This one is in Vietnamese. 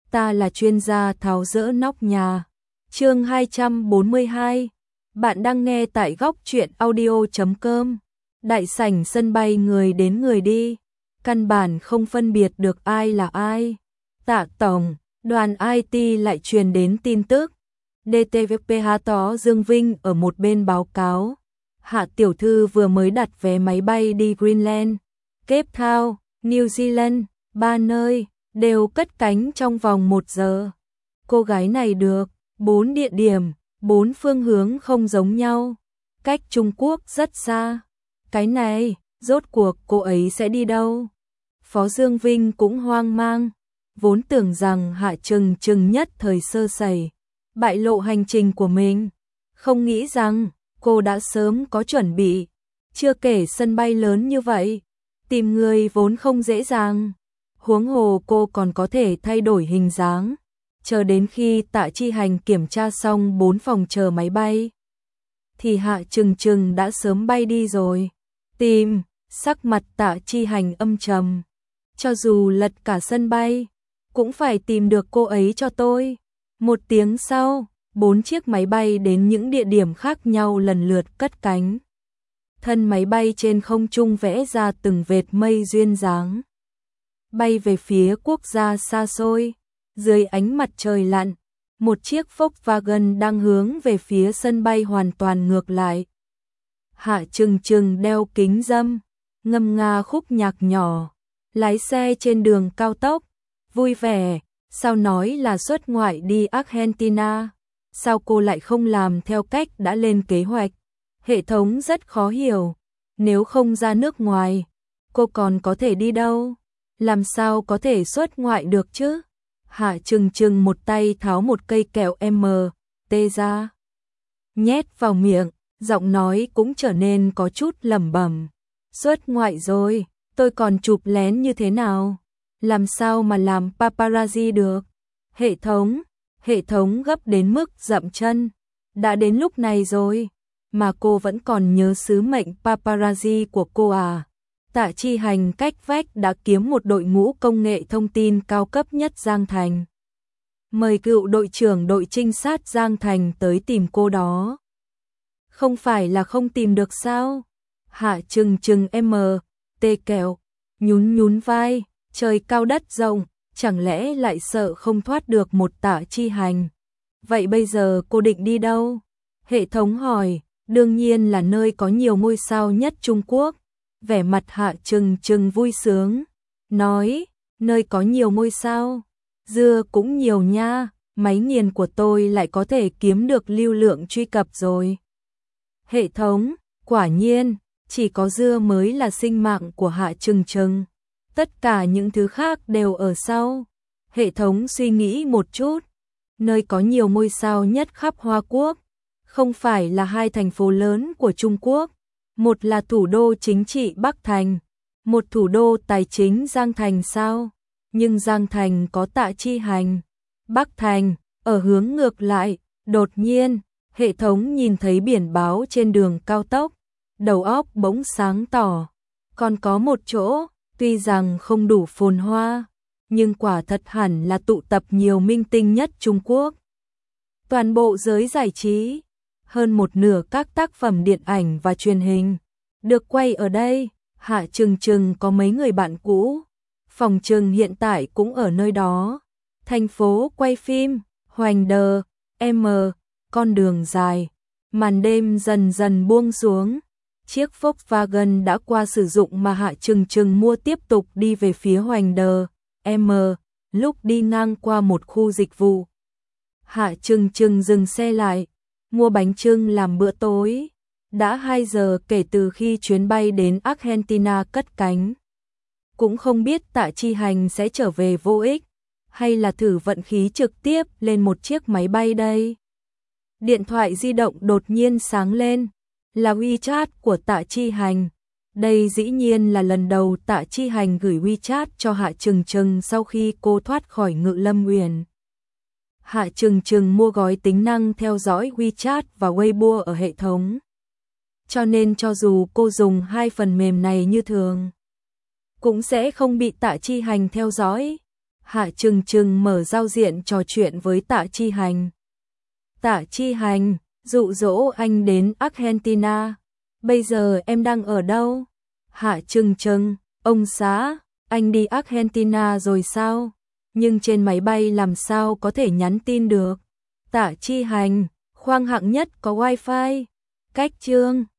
ta là chuyên gia tháo dỡ nóc nhà. Chương 242. Bạn đang nghe tại góc truyện audio.com. Đại sảnh sân bay người đến người đi, căn bản không phân biệt được ai là ai. Tạ tổng, đoàn IT lại truyền đến tin tức. DTVP Hạ Tó Dương Vinh ở một bên báo cáo. Hạ tiểu thư vừa mới đặt vé máy bay đi Greenland, Cape Town, New Zealand, 3 nơi, đều cất cánh trong vòng 1 giờ. Cô gái này được 4 địa điểm, 4 phương hướng không giống nhau, cách Trung Quốc rất xa. Cái này, rốt cuộc cô ấy sẽ đi đâu? Phó Dương Vinh cũng hoang mang, vốn tưởng rằng Hạ Trừng Trừng nhất thời sơ sẩy, bại lộ hành trình của mình, không nghĩ rằng cô đã sớm có chuẩn bị. Chưa kể sân bay lớn như vậy, tìm người vốn không dễ dàng, huống hồ cô còn có thể thay đổi hình dáng. Chờ đến khi Tạ Chi Hành kiểm tra xong 4 phòng chờ máy bay, thì Hạ Trừng Trừng đã sớm bay đi rồi. Tìm, sắc mặt Tạ Chi Hành âm trầm. Cho dù lật cả sân bay, cũng phải tìm được cô ấy cho tôi. 1 tiếng sau, 4 chiếc máy bay đến những địa điểm khác nhau lần lượt cất cánh. Thân máy bay trên không trung vẽ ra từng vệt mây duyên dáng, bay về phía quốc gia xa xôi. Dưới ánh mặt trời lặn, một chiếc Volkswagen đang hướng về phía sân bay hoàn toàn ngược lại. Hạ Trừng Trừng đeo kính râm, ngâm nga khúc nhạc nhỏ, lái xe trên đường cao tốc, vui vẻ. Sao nói là xuất ngoại đi Argentina? Sao cô lại không làm theo cách đã lên kế hoạch? Hệ thống rất khó hiểu. Nếu không ra nước ngoài, cô còn có thể đi đâu? Làm sao có thể xuất ngoại được chứ? Hạ Trừng Trừng một tay tháo một cây kẹo MT ra, nhét vào miệng, giọng nói cũng trở nên có chút lẩm bẩm. Xuất ngoại rồi, tôi còn chụp lén như thế nào? Làm sao mà làm paparazzi được? Hệ thống gấp đến mức dậm chân. Đã đến lúc này rồi, mà cô vẫn còn nhớ sứ mệnh paparazzi của cô à? Tạ Chi Hành cách vách đã kiếm một đội ngũ công nghệ thông tin cao cấp nhất Giang Thành. Mời cựu đội trưởng đội trinh sát Giang Thành tới tìm cô đó. Không phải là không tìm được sao? Hạ Trừng Trừng MT kẹo, nhún nhún vai, trời cao đất rộng, chẳng lẽ lại sợ không thoát được một Tạ Chi Hành? Vậy bây giờ cô định đi đâu? Hệ thống hỏi. Đương nhiên là nơi có nhiều ngôi sao nhất Trung Quốc. Vẻ mặt Hạ Trừng Trừng vui sướng, nói, nơi có nhiều ngôi sao, dưa cũng nhiều nha, máy nghiền của tôi lại có thể kiếm được lưu lượng truy cập rồi. Hệ thống, quả nhiên, chỉ có dưa mới là sinh mạng của Hạ Trừng Trừng, tất cả những thứ khác đều ở sau. Hệ thống suy nghĩ một chút, nơi có nhiều ngôi sao nhất khắp Hoa Quốc, không phải là 2 thành phố lớn của Trung Quốc. Một là thủ đô chính trị Bắc Thành, một thủ đô tài chính Giang Thành sao? Nhưng Giang Thành có Tạ Chi Hành, Bắc Thành ở hướng ngược lại. Đột nhiên, hệ thống nhìn thấy biển báo trên đường cao tốc, đầu óc bỗng sáng tỏ. Còn có một chỗ, tuy rằng không đủ phồn hoa, nhưng quả thật hẳn là tụ tập nhiều minh tinh nhất Trung Quốc. Toàn bộ giới giải trí, hơn một nửa các tác phẩm điện ảnh và truyền hình được quay ở đây. Hạ Trừng Trừng có mấy người bạn cũ, phòng trừng hiện tại cũng ở nơi đó. Thành phố quay phim, Hoành Đờ, con đường dài, màn đêm dần dần buông xuống. Chiếc Volkswagen đã qua sử dụng mà Hạ Trừng Trừng mua tiếp tục đi về phía Hoành Đờ, lúc đi ngang qua một khu dịch vụ. Hạ Trừng Trừng dừng xe lại, mua bánh chưng làm bữa tối. Đã 2 giờ kể từ khi chuyến bay đến Argentina cất cánh. Cũng không biết Tạ Chi Hành sẽ trở về vô ích, hay là thử vận khí trực tiếp lên một chiếc máy bay đây. Điện thoại di động đột nhiên sáng lên, là WeChat của Tạ Chi Hành. Đây dĩ nhiên là lần đầu Tạ Chi Hành gửi WeChat cho Hạ Trừng Trừng sau khi cô thoát khỏi Ngự Lâm Uyển. Hạ Trừng Trừng mua gói tính năng theo dõi WeChat và Weibo ở hệ thống. Cho nên cho dù cô dùng 2 phần mềm này như thường, cũng sẽ không bị Tạ Chi Hành theo dõi. Hạ Trừng Trừng mở giao diện trò chuyện với Tạ Chi Hành. Tạ Chi Hành, dụ dỗ anh đến Argentina. Bây giờ em đang ở đâu? Hạ Trừng Trừng, ông xã, anh đi Argentina rồi sao? Nhưng trên máy bay làm sao có thể nhắn tin được? Tạ Chi Hành, khoang hạng nhất có wifi. Cách chương